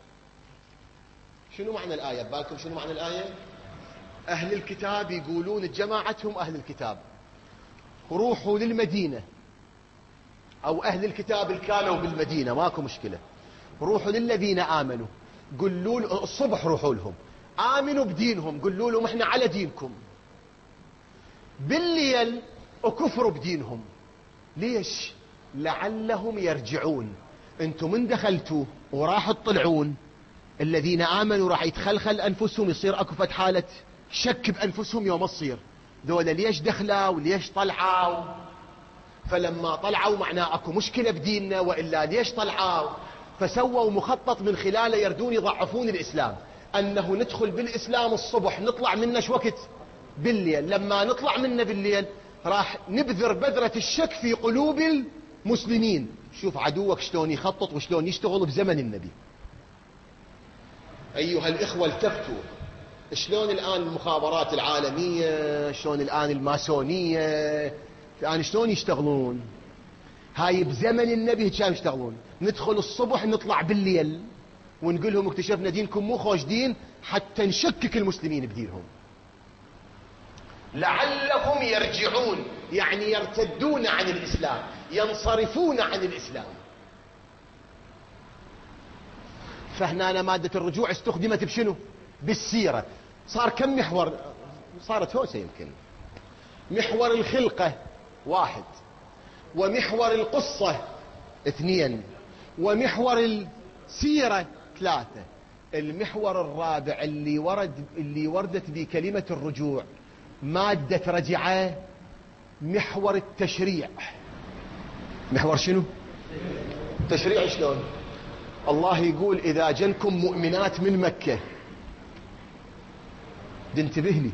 شنو معنى الآية؟ ببالكم شنو معنى الآية؟ أهل الكتاب يقولون جماعتهم أهل الكتاب روحوا للمدينة، أو أهل الكتاب اللي كانوا بالمدينة ماكو مشكلة، روحوا للذين آمنوا، قلوا الصبح روحوا لهم آمنوا بدينهم، قلوا لهم احنا على دينكم. بالليل وكفروا بدينهم. ليش؟ لعلهم يرجعون. انتم من دخلتوا وراح تطلعون، الذين آمنوا راح يتخلخل أنفسهم، يصير أكو فد حالة شك بأنفسهم يوم الصير، ذولا ليش دخلوا وليش طلعوا؟ فلما طلعوا معناه أكو مشكلة بديننا، وإلا ليش طلعوا؟ فسووا مخطط من خلاله يردون يضعفون الإسلام، أنه ندخل بالإسلام الصبح نطلع منه وقت بالليل، لما نطلع منه بالليل راح نبذر بذرة الشك في قلوب المسلمين. شوف عدوك شلون يخطط وشلون يشتغل بزمن النبي. أيها الإخوة التفتوا، شلون الآن المخابرات العالمية، شلون الآن الماسونية، يعني شلون يشتغلون؟ هاي بزمن النبي كانوا يشتغلون، ندخل الصبح نطلع بالليل ونقول لهم اكتشفنا دينكم مو خوش دين، حتى نشكك المسلمين بدينهم. لعلهم يرجعون، يعني يرتدون عن الإسلام، ينصرفون عن الإسلام. فهنا مادة الرجوع استخدمت بشنو؟ بالسيرة. صار كم محور؟ صارت هوسة يمكن. محور الخلقة 1، ومحور القصة 2، ومحور السيرة 3. المحور الرابع اللي وردت بكلمة الرجوع مادة رجعة، محور التشريع. محور شنو؟ تشريع. شلون؟ الله يقول إذا جنكم مؤمنات من مكة، انتبه لي،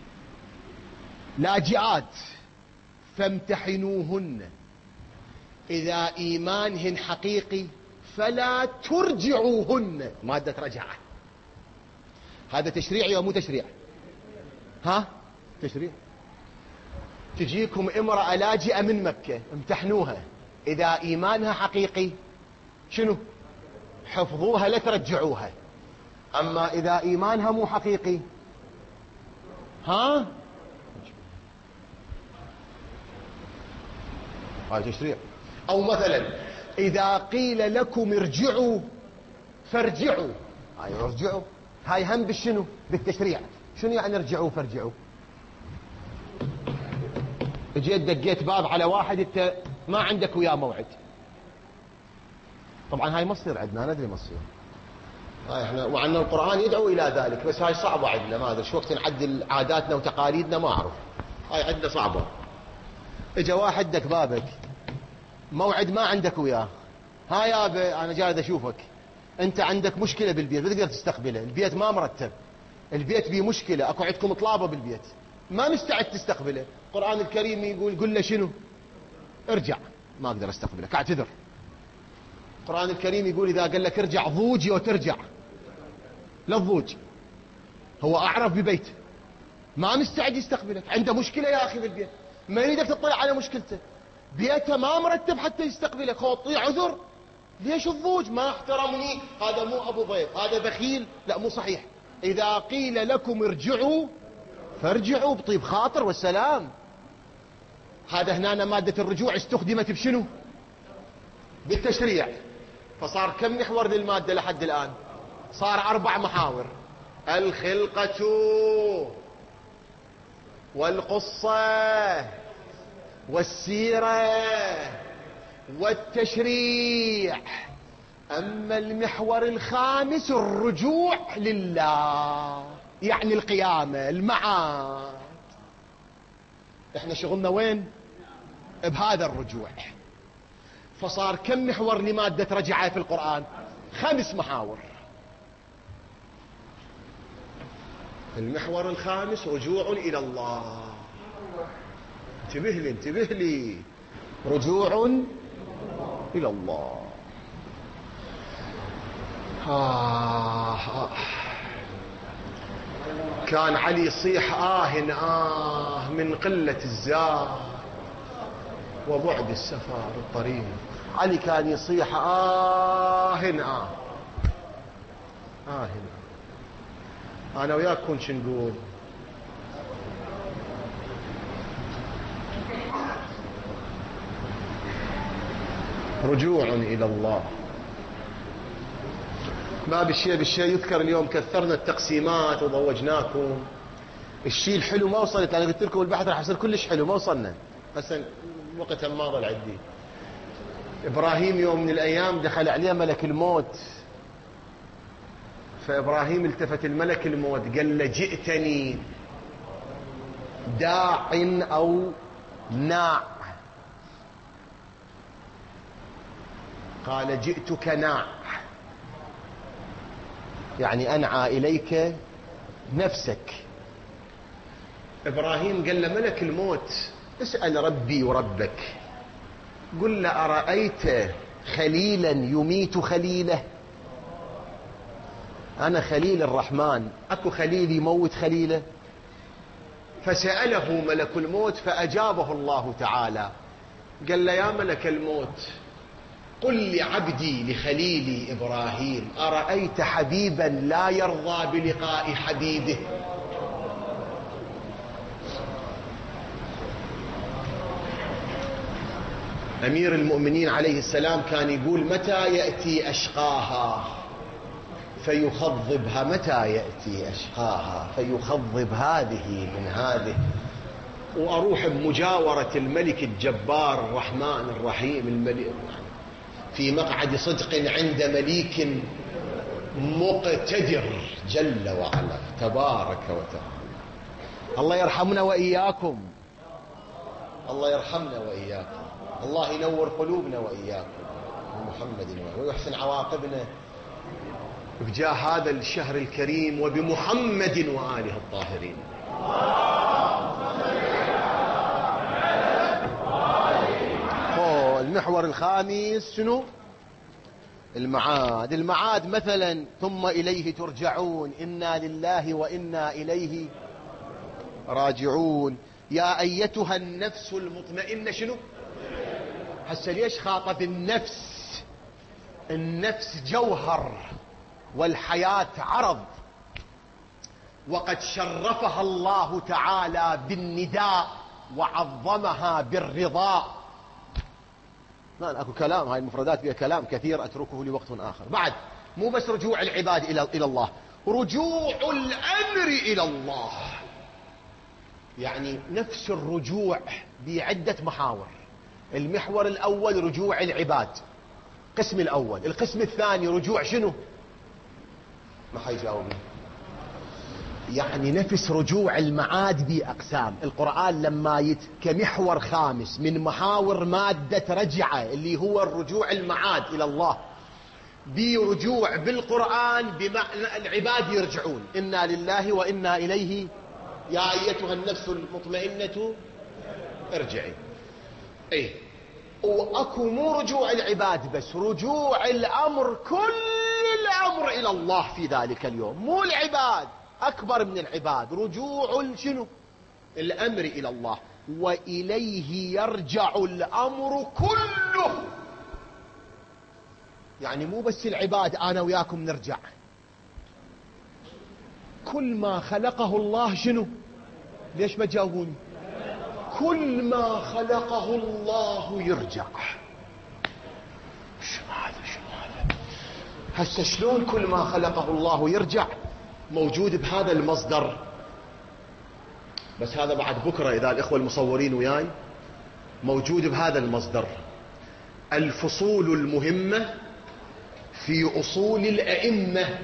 لاجئات فامتحنوهن، إذا إيمانهن حقيقي فلا ترجعوهن. مادة رجعة. هذا تشريعي أو مو تشريع؟ ها؟ تشريع. تجيكم امرأة لاجئة من مكة، امتحنوها، إذا إيمانها حقيقي شنو؟ حفظوها لا ترجعوها. أما إذا إيمانها مو حقيقي، ها؟ هذا تشريع. أو مثلا إذا قيل لكم ارجعوا فارجعوا، هاي ارجعوا، هاي هم بالشنو؟ بالتشريع. شنو يعني ارجعوا فارجعوا؟ جيت دقيت باب على واحد انت ما عندك وياه موعد، طبعا هاي ما تصير عندنا، ندري ما تصير هاي احنا، وعندنا القرآن يدعو الى ذلك، بس هاي صعبة عندنا، ما ادري شو وقت نعدل عاداتنا وتقاليدنا ما اعرف، هاي عندنا صعبة. اجا واحد دق بابك موعد ما عندك وياه، ها يابا انا جاي اشوفك، انت عندك مشكلة بالبيت ما تقدر تستقبله، البيت ما مرتب، البيت بيه مشكلة، اكو عندكم طلابة بالبيت ما مستعد تستقبله. القرآن الكريم يقول قل له شنو؟ ارجع، ما اقدر استقبلك، اعتذر. القرآن الكريم يقول اذا قال لك ارجع ضوج وترجع، لا الضوج، هو اعرف ببيته ما مستعد يستقبلك، عنده مشكلة يا اخي بالبيت، ما يريدك تطلع على مشكلته، بيته ما مرتب حتى يستقبلك، هو طيع عذر. ليش الضوج؟ ما احترمني، هذا مو ابو ضيف، هذا بخيل، لا مو صحيح. اذا قيل لكم ارجعوا فارجعوا بطيب خاطر والسلام. هذا هنا مادة الرجوع استخدمت بشنو؟ بالتشريع. فصار كم محور للمادة لحد الآن؟ صار 4 محاور: الخلقة والقصة والسيرة والتشريع. أما المحور الخامس الرجوع لله، يعني القيامة، المعاد. احنا شغلنا وين؟ بهذا الرجوع. فصار كم محور لمادة رجعة في القرآن؟ 5 محاور. المحور الخامس رجوع إلى الله. انتبه لي انتبه لي، رجوع إلى الله. كان علي يصيح من قلة الزاد وبعد السفر الطريق. علي كان يصيح أنا وياك كون شو نقول؟ رجوع إلى الله. ما بالشيء يذكر اليوم. كثرنا التقسيمات وضوجناكم. الشيء الحلو ما وصلت. أنا قلت لكم البحث راح يصير كلش حلو، ما وصلنا. بس وقتها ما ضل عندي. إبراهيم يوم من الأيام دخل عليه ملك الموت، فإبراهيم التفت الملك الموت قال له جئتني داع أو ناع؟ قال جئتك ناع، يعني أنعى إليك نفسك. إبراهيم قال له ملك الموت اسأل ربي وربك، قل له أرأيت خليلا يميت خليله؟ أنا خليل الرحمن، أكو خليل يموت خليله؟ فسأله ملك الموت فأجابه الله تعالى قال له يا ملك الموت قل لعبدي لخليلي إبراهيم أرأيت حبيبا لا يرضى بلقاء حبيبه؟ أمير المؤمنين عليه السلام كان يقول متى يأتي أشقاها فيخضبها، متى يأتي أشقاها فيخضب هذه من هذه، وأروح بمجاورة الملك الجبار الرحمن الرحيم، الملك في مقعد صدق عند مليك مقتدر جل وعلا تبارك وتعالى. الله يرحمنا وإياكم، الله يرحمنا وإياكم، الله ينور قلوبنا وإياكم بمحمد ويحسن عواقبنا بجاه هذا الشهر الكريم وبمحمد وآله الطاهرين. المحور الخامس شنو؟ المعاد. المعاد مثلا ثم إليه ترجعون، إنا لله وإنا إليه راجعون. يا أيتها النفس المطمئنة شنو؟ هسه ليش خاطب النفس؟ النفس جوهر والحياة عرض، وقد شرفها الله تعالى بالنداء وعظمها بالرضا. لا اكو كلام، هاي المفردات فيها كلام كثير اتركه لوقت اخر. بعد مو بس رجوع العباد الى الله، رجوع الامر الى الله، يعني نفس الرجوع بعدة محاور. المحور الاول رجوع العباد، القسم الاول. القسم الثاني رجوع شنو؟ ما حيجاوبني. يعني نفس رجوع المعاد بأقسام. القرآن لما كمحور خامس من محاور مادة رجعة اللي هو الرجوع المعاد إلى الله، برجوع بالقرآن بمعنى العباد يرجعون، إنا لله وإنا إليه. يا أيتها النفس المطمئنة ارجعي. ايه، وأكو مو رجوع العباد بس، رجوع الأمر، كل الأمر إلى الله في ذلك اليوم، مو العباد، أكبر من العباد. رجوع شنو؟ الأمر إلى الله، وإليه يرجع الأمر كله. يعني مو بس العباد أنا وياكم نرجع، كل ما خلقه الله شنو؟ ليش ما تجاوبوني؟ كل ما خلقه الله يرجع. شو هذا؟ هسه شلون كل ما خلقه الله يرجع؟ موجود بهذا المصدر، بس هذا بعد بكرة إذا الإخوة المصورين وياي. موجود بهذا المصدر الفصول المهمة في أصول الأئمة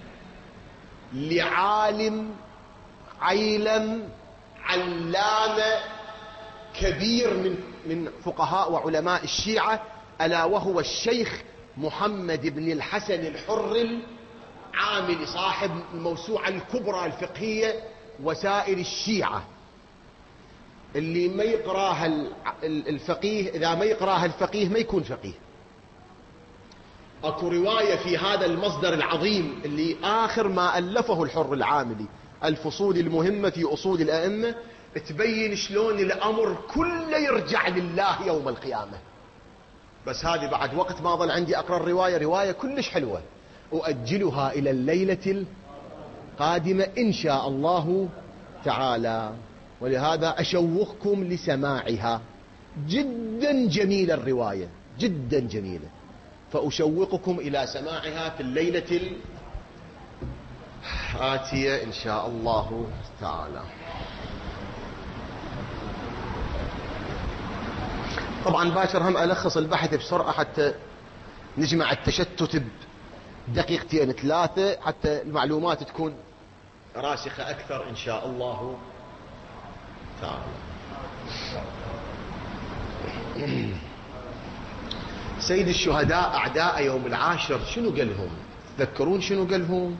لعالم عيلم علامة كبير من فقهاء وعلماء الشيعة، ألا وهو الشيخ محمد بن الحسن الحر العاملي، صاحب الموسوعة الكبرى الفقهية وسائر الشيعة. اللي ما يقراها الفقيه، إذا ما يقراها الفقيه ما يكون فقيه. اكو رواية في هذا المصدر العظيم اللي آخر ما ألفه الحر العاملي، الفصول المهمة في أصول الأئمة، تبين شلون الأمر كله يرجع لله يوم القيامة. بس هذه بعد وقت ما ظل عندي أقرأ الرواية، رواية كلش حلوة، أؤجلها إلى الليلة القادمة إن شاء الله تعالى، ولهذا أشوقكم لسماعها. جدا جميلة الرواية، جدا جميلة، فأشوقكم إلى سماعها في الليلة الآتية إن شاء الله تعالى. طبعا باكر هم ألخص البحث بسرعة حتى نجمع التشتت بدقيقتين 3 حتى المعلومات تكون راسخة أكثر إن شاء الله تعالى. سيد الشهداء أعداء يوم العاشر شنو قالهم؟ تذكرون شنو قالهم؟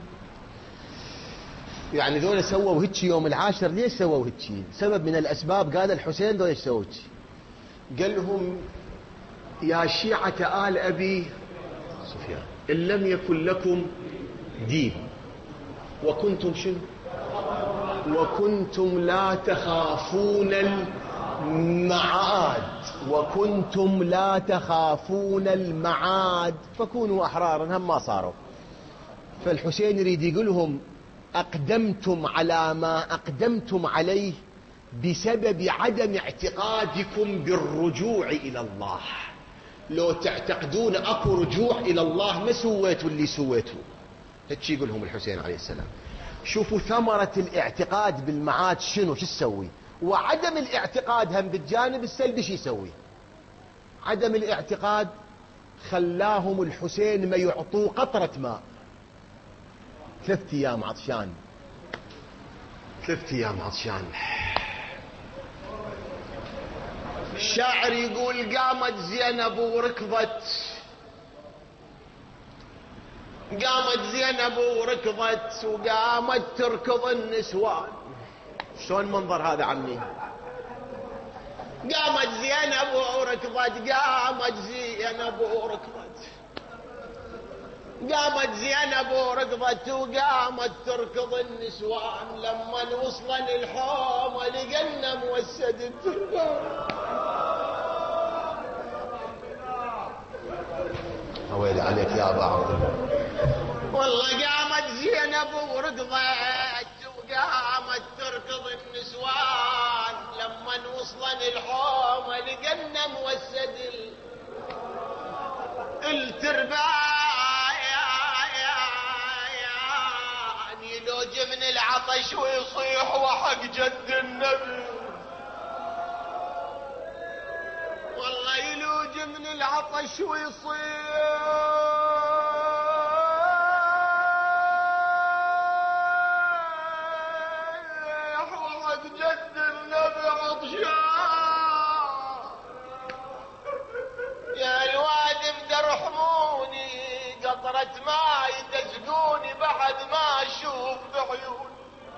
يعني ذولا سووا هيك يوم العاشر، ليش سووا هيك؟ سبب من الأسباب قال الحسين ذولا سووا هيك. قال لهم يا شيعة آل أبي سفيان إن لم يكن لكم دين وكنتم شنو؟ وكنتم لا تخافون المعاد، وكنتم لا تخافون المعاد فكونوا أحرارا. هم ما صاروا. فالحسين يريد يقول لهم أقدمتم على ما أقدمتم عليه بسبب عدم اعتقادكم بالرجوع إلى الله. لو تعتقدون أكو رجوع إلى الله ما سويتوا اللي سويتوا. هيك يقول لهم الحسين عليه السلام. شوفوا ثمرة الاعتقاد بالمعاد شنو، شو تسوي، وعدم الاعتقاد هم بالجانب السلبي شو يسوي. عدم الاعتقاد خلاهم الحسين ما يعطوه قطرة ماء. 3 أيام عطشان، 3 أيام عطشان. الشاعر يقول قامت زينب وركضت، قامت زينب وركضت وقامت تركض النسوان. شلون منظر هذا عمي؟ قامت زينب وركضت، قامت زينب وركضت، قامت زينب وركضت وقامت تركض النسوان. لما وصلن الحوم لقنا موسد التربان. ويلي عليك يا ابا عبد الله. والله قامت زينب وركضت وقامت تركض النسوان. لما وصلن الحوم لقنا موسد التربان. يلوج من العطش ويصيح وحق جد النبي. والله يلوج من العطش ويصيح وحق جد النبي عطشان. يا الواد بدرحموني قطرة ماي تسقوني بعد ما اشوف بعيوني.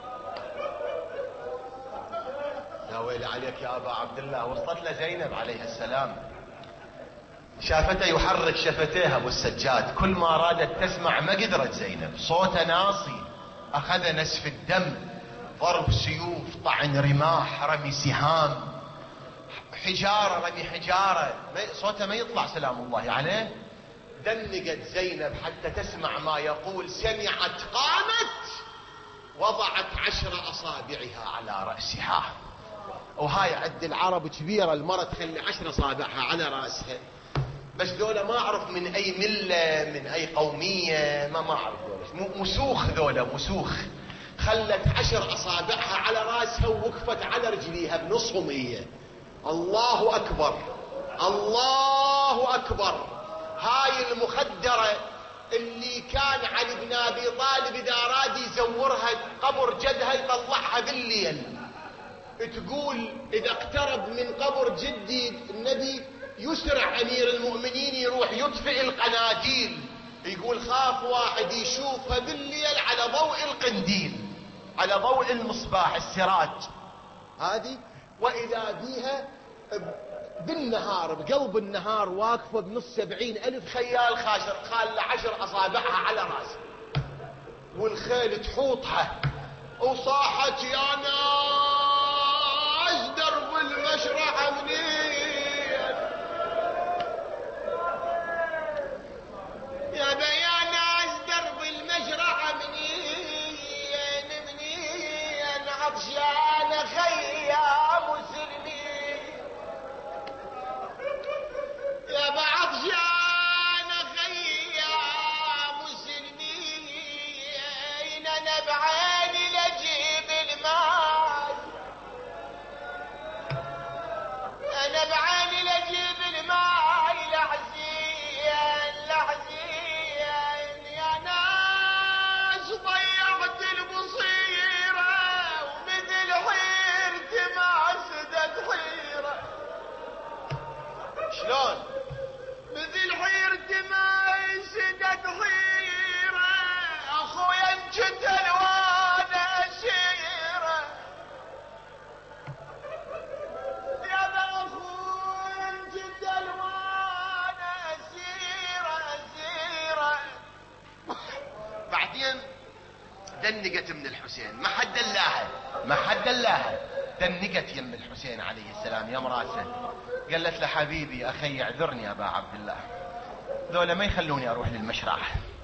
يا ويلي عليك يا ابا عبد الله. وصلت له زينب عليه السلام، شافته يحرك شفتيها ابو السجاد، كل ما رادت تسمع ما قدرت زينب. صوته ناصي، اخذ نسف الدم، ضرب سيوف، طعن رماح، رمي سهام، حجارة رمي حجارة، صوته ما يطلع سلام الله عليه. دنقت زينب حتى تسمع ما يقول. سمعت قامت وضعت 10 أصابعها على رأسها. وهاي عند العرب كبيرة، المرة تخلي 10 أصابعها على رأسها. بس ذولا ما أعرف من أي ملة، من أي قومية، ما أعرف ذولا مسوخ، ذولا مسوخ. خلت 10 أصابعها على رأسها ووقفت على رجليها بنصهم هي. الله أكبر، الله أكبر. هاي المخدرة اللي كان علي بن أبي طالب إذا أراد يزورها قبر جدها يطلعها بالليل. تقول إذا اقترب من قبر جدي النبي يسرع أمير المؤمنين يروح يطفئ القناديل. يقول خاف واحد يشوفها بالليل على ضوء القنديل، على ضوء المصباح السراج هذه، وإذا بيها بالنهار بقلب النهار واقفة بنص 70,000 خيال خاشر خال 10 أصابعها على راسه، والخيل تحوطها وصاحت يا ناس درب المشرعة منين، يا ناس درب المشرعة منين عطشان خيام مسلمين، يا عطشان خيام مسلمين، انا بعيني لجيب الماي، انا بعيني لجيب الماي لحزين لحزين، يا ناس ضيعت البصيرة ومثل حيرت ما سدت حيرة، شلون مثل حيرت ما سدت حيرة، اخويا انجتل وانا اسيرة، يا اخويا انجتل وانا اسيرة اسيرة. بعدين دنقت من الحسين، ما حد دلاها ما حد دلاها، دنقت يم الحسين عليه السلام يم راسه، قالت له حبيبي اخي اعذرني يا ابا عبد الله، ذولا ما يخلوني اروح للمشرعة،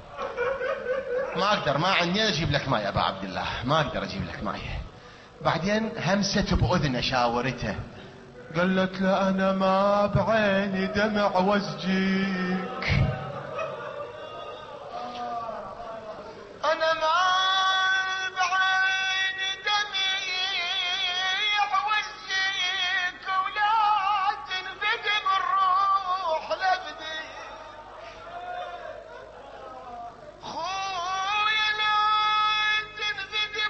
ما اقدر، ما عندي اجيب لك ماي يا ابا عبد الله، ما اقدر اجيب لك ماي. بعدين همست باذنه شاورته، قالت له انا ما بعيني دمع وازجيك، انا ما بعيني دمع وازجيك، ولا تنفدي بالروح لبدي، خويا لا تنفدي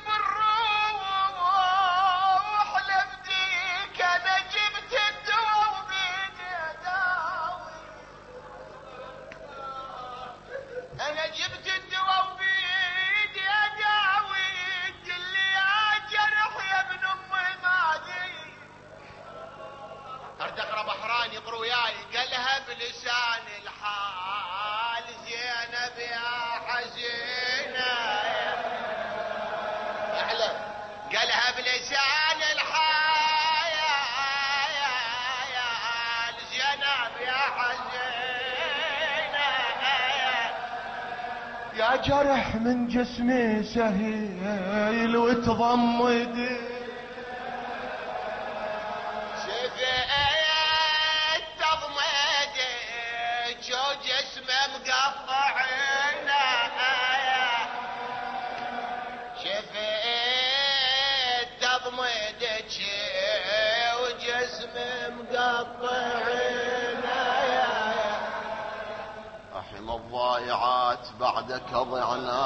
بالروح لبديك، انا جبت الدواء وبيدي اداوي، انا جبت الدواء وبيدي اداوي، قل لي يا جرح يا ابن امي مالي، ارد اقرا بحران يقرا وياي، قالها بلسان الحال زينب يا حزينه، اعلم قالها بلسان الحال زينب يا حزينه، يا جرح من جسمي سهيل وتضمدي، شفيت تضمدك وجسمه مقطعنا، شفيت تضمدك وجسمه مقطعنا، رحم الضائعات بعدك ضعنا،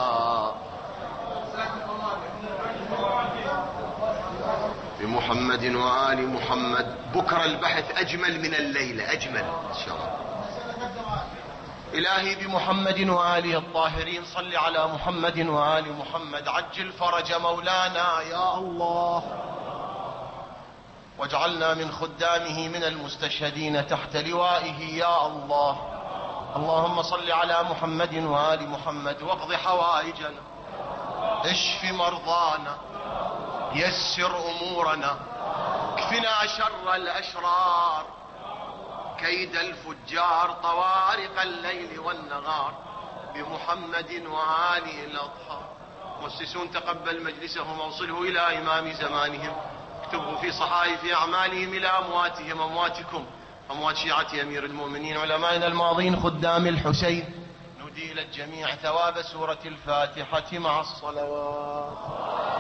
بمحمد وآل محمد. بكرة البحث أجمل من الليلة، أجمل إن شاء الله. إلهي بمحمد وآله الطاهرين صل على محمد وآل محمد، عجل فرج مولانا يا الله، واجعلنا من خدامه من المستشهدين تحت لوائه يا الله. اللهم صل على محمد وآل محمد، واقض حوائجنا، اشف مرضانا، يسر أمورنا، اكفنا شر الأشرار، كيد الفجار، طوارق الليل والنهار، بمحمد وآله الأطهار. مؤسسون تقبل مجلسهم واوصله إلى إمام زمانهم، اكتبه في صحائف أعمالهم إلى أمواتهم، أمواتكم، أموات شيعة أمير المؤمنين علمائنا الماضين خدام الحسين، نديل الجميع ثواب سورة الفاتحة مع الصلوات.